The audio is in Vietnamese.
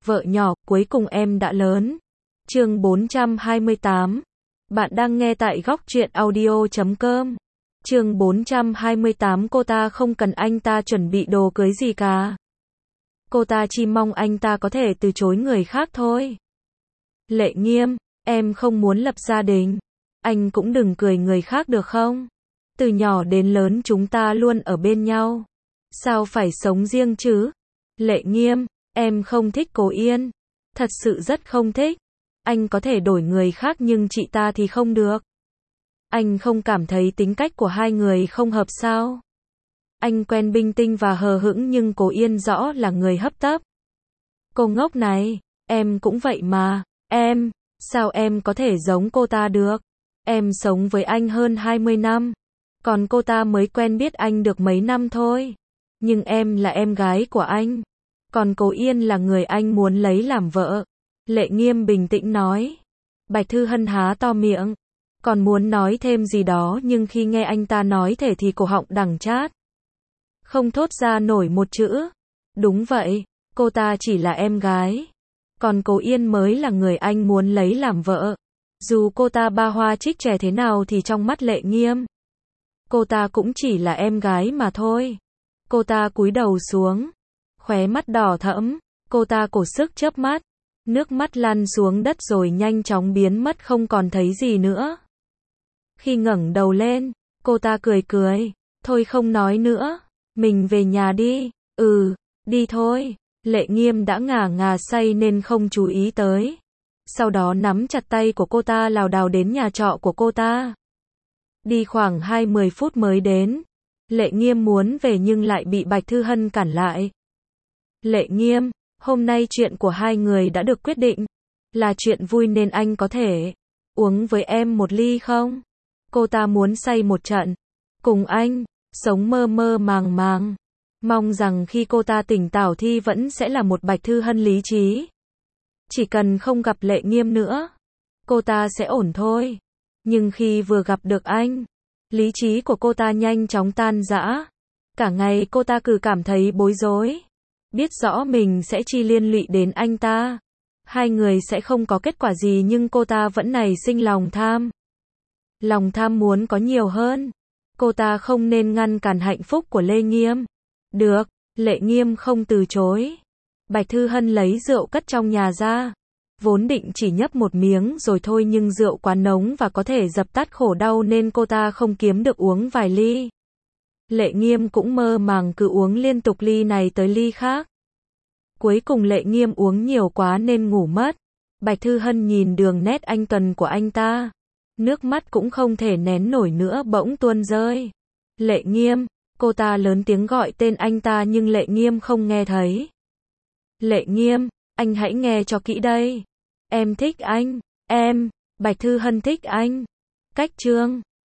vợ nhỏ, cuối cùng em đã lớn. Chương 428. Bạn đang nghe tại góc truyện audio.com. Chương 428. Cô ta không cần anh ta chuẩn bị đồ cưới gì cả. Cô ta chỉ mong anh ta có thể từ chối người khác thôi. Lệ Nghiêm, em không muốn lập gia đình. Anh cũng đừng cười người khác được không? Từ nhỏ đến lớn chúng ta luôn ở bên nhau. Sao phải sống riêng chứ? Lệ Nghiêm, em không thích Cố Yên. Thật sự rất không thích. Anh có thể đổi người khác nhưng chị ta thì không được. Anh không cảm thấy tính cách của hai người không hợp sao? Anh quen Bình Tinh và hờ hững nhưng Cố Yên rõ là người hấp tấp. Cô ngốc này, em cũng vậy mà. Sao em có thể giống cô ta được? Em sống với anh hơn 20 năm. Còn cô ta mới quen biết anh được mấy năm thôi. Nhưng em là em gái của anh. Còn Cố Yên là người anh muốn lấy làm vợ. Lệ Nghiêm bình tĩnh nói. Bạch Thư Hân há to miệng. Còn muốn nói thêm gì đó nhưng khi nghe anh ta nói thể thì cổ họng đắng chát. Không thốt ra nổi một chữ. Đúng vậy, cô ta chỉ là em gái. Còn Cố Yên mới là người anh muốn lấy làm vợ. Dù cô ta ba hoa trích trẻ thế nào thì trong mắt Lệ Nghiêm, cô ta cũng chỉ là em gái mà thôi. Cô ta cúi đầu xuống, khóe mắt đỏ thẫm, cô ta cố sức chớp mắt, nước mắt lăn xuống đất rồi nhanh chóng biến mất không còn thấy gì nữa. Khi ngẩng đầu lên, cô ta cười cười, thôi không nói nữa, mình về nhà đi. Đi thôi. Lệ Nghiêm đã ngà say nên không chú ý tới. Sau đó nắm chặt tay của cô ta lảo đảo đến nhà trọ của cô ta. Đi khoảng 20 phút mới đến. Lệ Nghiêm muốn về nhưng lại bị Bạch Thư Hân cản lại. Lệ Nghiêm, hôm nay chuyện của hai người đã được quyết định. Là chuyện vui nên anh có thể uống với em một ly không? Cô ta muốn say một trận. Cùng anh, sống mơ mơ màng màng. Mong rằng khi cô ta tỉnh táo thì vẫn sẽ là một Bạch Thư Hân lý trí. Chỉ cần không gặp Lệ Nghiêm nữa, cô ta sẽ ổn thôi. Nhưng khi vừa gặp được anh, lý trí của cô ta nhanh chóng tan rã. Cả ngày cô ta cứ cảm thấy bối rối. Biết rõ mình sẽ chỉ liên lụy đến anh ta. Hai người sẽ không có kết quả gì nhưng cô ta vẫn nảy sinh lòng tham. Lòng tham muốn có nhiều hơn. Cô ta không nên ngăn cản hạnh phúc của Lệ Nghiêm. Được, Lệ Nghiêm không từ chối. Bạch Thư Hân lấy rượu cất trong nhà ra. Vốn định chỉ nhấp một miếng rồi thôi nhưng rượu quá nóng và có thể dập tắt khổ đau nên cô ta không kiếm được uống vài ly. Lệ Nghiêm cũng mơ màng cứ uống liên tục ly này tới ly khác. Cuối cùng Lệ Nghiêm uống nhiều quá nên ngủ mất. Bạch Thư Hân nhìn đường nét anh tuần của anh ta. Nước mắt cũng không thể nén nổi nữa bỗng tuôn rơi. Lệ Nghiêm, cô ta lớn tiếng gọi tên anh ta nhưng Lệ Nghiêm không nghe thấy. Lệ Nghiêm, anh hãy nghe cho kỹ đây. Em thích anh. Bạch Thư Hân thích anh. Cách chương